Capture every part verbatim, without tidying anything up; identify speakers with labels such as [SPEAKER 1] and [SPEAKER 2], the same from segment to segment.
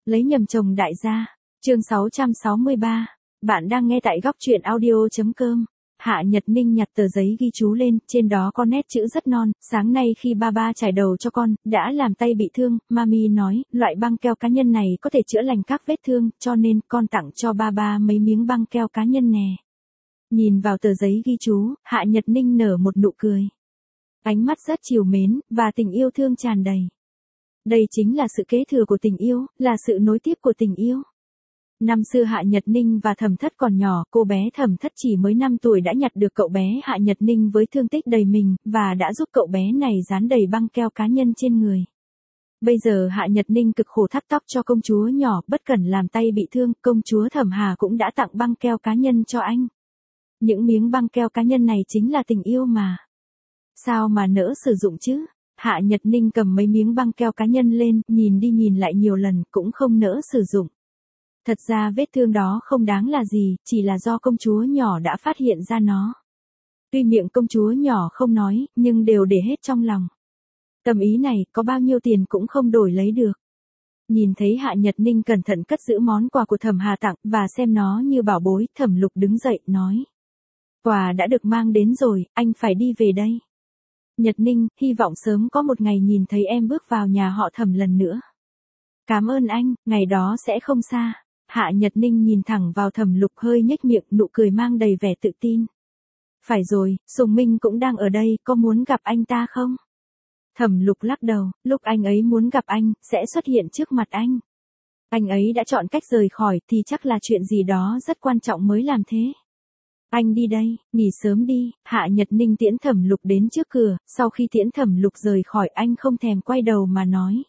[SPEAKER 1] Lấy nhầm chồng đại gia. Chương sáu trăm sáu mươi ba. Bạn đang nghe tại góc truyện audio chấm com. Hạ Nhật Ninh nhặt tờ giấy ghi chú lên, trên đó có nét chữ rất non. Sáng nay khi ba ba chải đầu cho con, đã làm tay bị thương, mami nói, loại băng keo cá nhân này có thể chữa lành các vết thương, cho nên con tặng cho ba ba mấy miếng băng keo cá nhân nè. Nhìn vào tờ giấy ghi chú, Hạ Nhật Ninh nở một nụ cười. Ánh mắt rất trìu mến, và tình yêu thương tràn đầy. Đây chính là sự kế thừa của tình yêu, là sự nối tiếp của tình yêu. Năm xưa Hạ Nhật Ninh và Thẩm Thất còn nhỏ, cô bé Thẩm Thất chỉ mới năm tuổi đã nhặt được cậu bé Hạ Nhật Ninh với thương tích đầy mình, và đã giúp cậu bé này dán đầy băng keo cá nhân trên người. Bây giờ Hạ Nhật Ninh cực khổ thắt tóc cho công chúa nhỏ, bất cẩn làm tay bị thương, công chúa Thẩm Hà cũng đã tặng băng keo cá nhân cho anh. Những miếng băng keo cá nhân này chính là tình yêu mà. Sao mà nỡ sử dụng chứ? Hạ Nhật Ninh cầm mấy miếng băng keo cá nhân lên, nhìn đi nhìn lại nhiều lần, cũng không nỡ sử dụng. Thật ra vết thương đó không đáng là gì, chỉ là do công chúa nhỏ đã phát hiện ra nó. Tuy miệng công chúa nhỏ không nói, nhưng đều để hết trong lòng. Tâm ý này, có bao nhiêu tiền cũng không đổi lấy được. Nhìn thấy Hạ Nhật Ninh cẩn thận cất giữ món quà của Thẩm Hà tặng, và xem nó như bảo bối, Thẩm Lục đứng dậy, nói. Quà đã được mang đến rồi, anh phải đi về đây. Nhật Ninh, hy vọng sớm có một ngày nhìn thấy em bước vào nhà họ Thẩm lần nữa. Cảm ơn anh, ngày đó sẽ không xa. Hạ Nhật Ninh nhìn thẳng vào Thẩm Lục hơi nhếch miệng, nụ cười mang đầy vẻ tự tin. Phải rồi, Sùng Minh cũng đang ở đây, có muốn gặp anh ta không? Thẩm Lục lắc đầu, lúc anh ấy muốn gặp anh, sẽ xuất hiện trước mặt anh. Anh ấy đã chọn cách rời khỏi thì chắc là chuyện gì đó rất quan trọng mới làm thế. Anh đi đây, nghỉ sớm đi. Hạ Nhật Ninh tiễn Thẩm Lục đến trước cửa, sau khi tiễn Thẩm Lục rời khỏi anh không thèm quay đầu mà nói.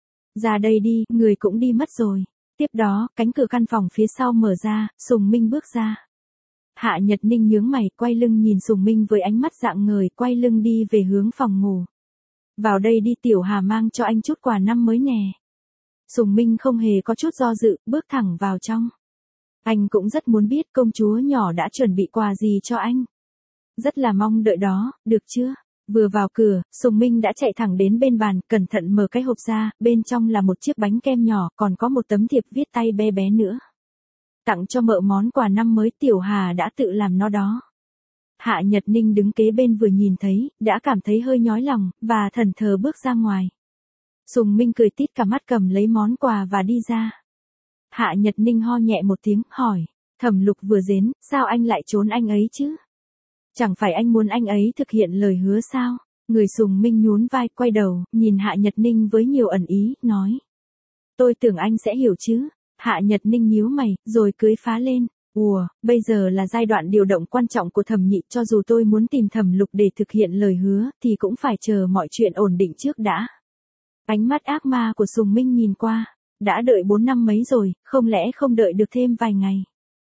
[SPEAKER 1] Ra đây đi, người cũng đi mất rồi. Tiếp đó, cánh cửa căn phòng phía sau mở ra, Sùng Minh bước ra. Hạ Nhật Ninh nhướng mày, quay lưng nhìn Sùng Minh với ánh mắt rạng ngời, quay lưng đi về hướng phòng ngủ. Vào đây đi, Tiểu Hà mang cho anh chút quà năm mới nè. Sùng Minh không hề có chút do dự, bước thẳng vào trong. Anh cũng rất muốn biết công chúa nhỏ đã chuẩn bị quà gì cho anh. Rất là mong đợi đó, được chưa? Vừa vào cửa, Sùng Minh đã chạy thẳng đến bên bàn, cẩn thận mở cái hộp ra, bên trong là một chiếc bánh kem nhỏ, còn có một tấm thiệp viết tay bé bé nữa. Tặng cho mợ món quà năm mới, Tiểu Hà đã tự làm nó đó. Hạ Nhật Ninh đứng kế bên vừa nhìn thấy, đã cảm thấy hơi nhói lòng, và thẫn thờ bước ra ngoài. Sùng Minh cười tít cả mắt cầm lấy món quà và đi ra. Hạ Nhật Ninh ho nhẹ một tiếng, hỏi, Thẩm Lục vừa đến, sao anh lại trốn anh ấy chứ? Chẳng phải anh muốn anh ấy thực hiện lời hứa sao? Người Sùng Minh nhún vai, quay đầu, nhìn Hạ Nhật Ninh với nhiều ẩn ý, nói. Tôi tưởng anh sẽ hiểu chứ. Hạ Nhật Ninh nhíu mày, rồi cưới phá lên. Ùa, bây giờ là giai đoạn điều động quan trọng của Thẩm Nhị, cho dù tôi muốn tìm Thẩm Lục để thực hiện lời hứa, thì cũng phải chờ mọi chuyện ổn định trước đã. Ánh mắt ác ma của Sùng Minh nhìn qua. Đã đợi bốn năm mấy rồi, không lẽ không đợi được thêm vài ngày?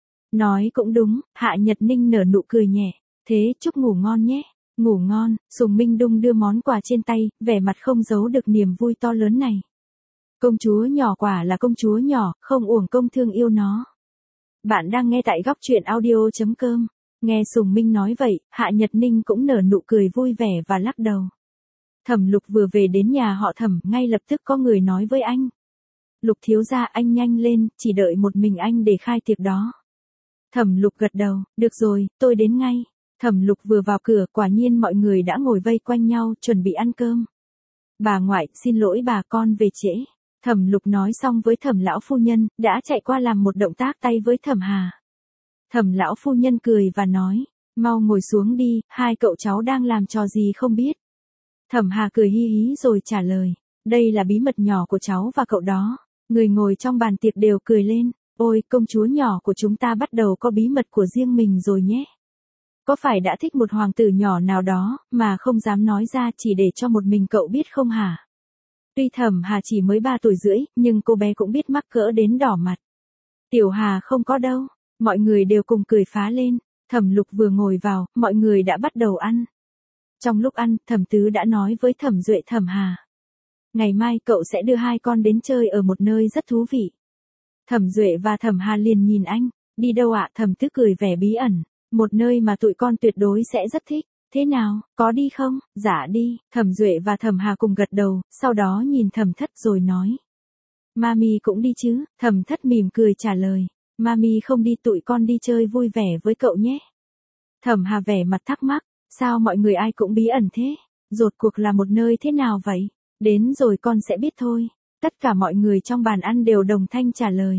[SPEAKER 1] Nói cũng đúng, Hạ Nhật Ninh nở nụ cười nhẹ. Thế chúc ngủ ngon nhé. Ngủ ngon. Sùng Minh đung đưa món quà trên tay, vẻ mặt không giấu được niềm vui to lớn này. Công chúa nhỏ quả là công chúa nhỏ, không uổng công thương yêu nó. Bạn đang nghe tại góc truyện audio chấm com. Nghe Sùng Minh nói vậy, Hạ Nhật Ninh cũng nở nụ cười vui vẻ và lắc đầu. Thẩm Lục vừa về đến nhà họ Thẩm, ngay lập tức có người nói với anh. Lục thiếu gia, anh nhanh lên, chỉ đợi một mình anh để khai tiệc đó. Thẩm Lục gật đầu, được rồi, tôi đến ngay. Thẩm Lục vừa vào cửa, quả nhiên mọi người đã ngồi vây quanh nhau, chuẩn bị ăn cơm. Bà ngoại, xin lỗi bà, con về trễ. Thẩm Lục nói xong với Thẩm lão phu nhân, đã chạy qua làm một động tác tay với Thẩm Hà. Thẩm lão phu nhân cười và nói, mau ngồi xuống đi, hai cậu cháu đang làm trò gì không biết. Thẩm Hà cười hi hí rồi trả lời, đây là bí mật nhỏ của cháu và cậu đó. Người ngồi trong bàn tiệc đều cười lên, ôi, công chúa nhỏ của chúng ta bắt đầu có bí mật của riêng mình rồi nhé. Có phải đã thích một hoàng tử nhỏ nào đó, mà không dám nói ra chỉ để cho một mình cậu biết không hả? Tuy Thẩm Hà chỉ mới ba tuổi rưỡi, nhưng cô bé cũng biết mắc cỡ đến đỏ mặt. Tiểu Hà không có đâu, mọi người đều cùng cười phá lên. Thẩm Lục vừa ngồi vào, mọi người đã bắt đầu ăn. Trong lúc ăn, Thẩm Tứ đã nói với Thẩm Duệ Thẩm Hà. Ngày mai cậu sẽ đưa hai con đến chơi ở một nơi rất thú vị. Thẩm Duệ và Thẩm Hà liền nhìn anh, đi đâu ạ? Thẩm Tứ cười vẻ bí ẩn, một nơi mà tụi con tuyệt đối sẽ rất thích. Thế nào, có đi không? Dạ đi. Thẩm Duệ và Thẩm Hà cùng gật đầu, sau đó nhìn Thẩm Thất rồi nói. Mami cũng đi chứ, Thẩm Thất mỉm cười trả lời. Mami không đi, tụi con đi chơi vui vẻ với cậu nhé. Thẩm Hà vẻ mặt thắc mắc, sao mọi người ai cũng bí ẩn thế? Rốt cuộc là một nơi thế nào vậy? Đến rồi con sẽ biết thôi. Tất cả mọi người trong bàn ăn đều đồng thanh trả lời.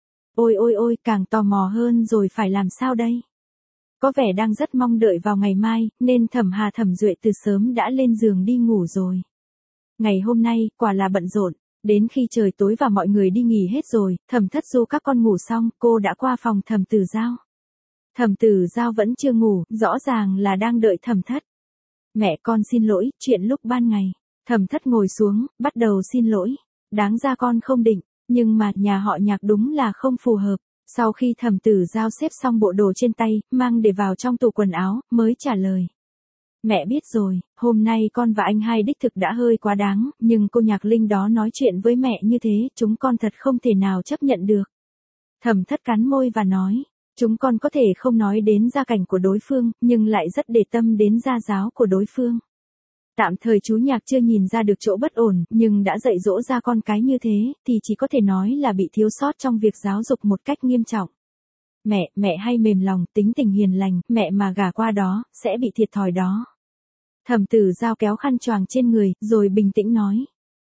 [SPEAKER 1] Ôi ôi ôi, càng tò mò hơn rồi, phải làm sao đây? Có vẻ đang rất mong đợi vào ngày mai, nên Thẩm Hà Thẩm Duệ từ sớm đã lên giường đi ngủ rồi. Ngày hôm nay, quả là bận rộn. Đến khi trời tối và mọi người đi nghỉ hết rồi, Thẩm Thất du các con ngủ xong, cô đã qua phòng Thẩm Tử Giao. Thẩm Tử Giao vẫn chưa ngủ, rõ ràng là đang đợi Thẩm Thất. Mẹ con xin lỗi, chuyện lúc ban ngày. Thẩm Thất ngồi xuống, bắt đầu xin lỗi. Đáng ra con không định, nhưng mà nhà họ Nhạc đúng là không phù hợp. Sau khi Thẩm Tử Giao xếp xong bộ đồ trên tay, mang để vào trong tủ quần áo, mới trả lời. Mẹ biết rồi, hôm nay con và anh hai đích thực đã hơi quá đáng, nhưng cô Nhạc Linh đó nói chuyện với mẹ như thế, chúng con thật không thể nào chấp nhận được. Thẩm Thất cắn môi và nói, chúng con có thể không nói đến gia cảnh của đối phương, nhưng lại rất để tâm đến gia giáo của đối phương. Tạm thời chú Nhạc chưa nhìn ra được chỗ bất ổn, nhưng đã dạy dỗ ra con cái như thế, thì chỉ có thể nói là bị thiếu sót trong việc giáo dục một cách nghiêm trọng. Mẹ, mẹ hay mềm lòng, tính tình hiền lành, mẹ mà gả qua đó, sẽ bị thiệt thòi đó. Thẩm Tử Giao kéo khăn choàng trên người, rồi bình tĩnh nói.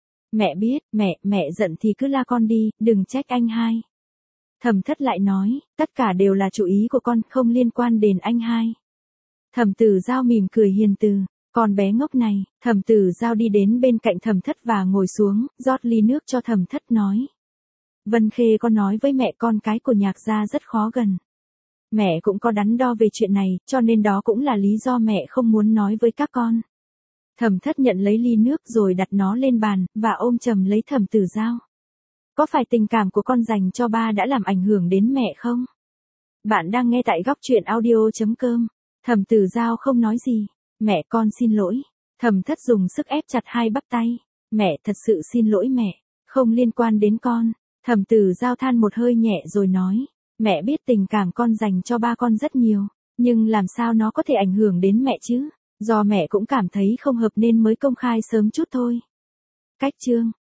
[SPEAKER 1] Mẹ biết, mẹ, mẹ giận thì cứ la con đi, đừng trách anh hai. Thẩm Thất lại nói, tất cả đều là chủ ý của con, không liên quan đến anh hai. Thẩm Tử Giao mỉm cười hiền từ, con bé ngốc này. Thẩm Tử Giao đi đến bên cạnh Thẩm Thất và ngồi xuống, rót ly nước cho Thẩm Thất nói. Vân Khê con nói với mẹ con cái của Nhạc gia rất khó gần. Mẹ cũng có đắn đo về chuyện này, cho nên đó cũng là lý do mẹ không muốn nói với các con. Thẩm Thất nhận lấy ly nước rồi đặt nó lên bàn, và ôm chầm lấy Thẩm Tử Giao. Có phải tình cảm của con dành cho ba đã làm ảnh hưởng đến mẹ không? Bạn đang nghe tại góc truyện audio chấm com. Thẩm Tử Giao không nói gì. Mẹ con xin lỗi. Thẩm Thất dùng sức ép chặt hai bắp tay. Mẹ thật sự xin lỗi mẹ. Không liên quan đến con. Thẩm Tử Giao than một hơi nhẹ rồi nói. Mẹ biết tình cảm con dành cho ba con rất nhiều. Nhưng làm sao nó có thể ảnh hưởng đến mẹ chứ? Do mẹ cũng cảm thấy không hợp nên mới công khai sớm chút thôi. Cách chương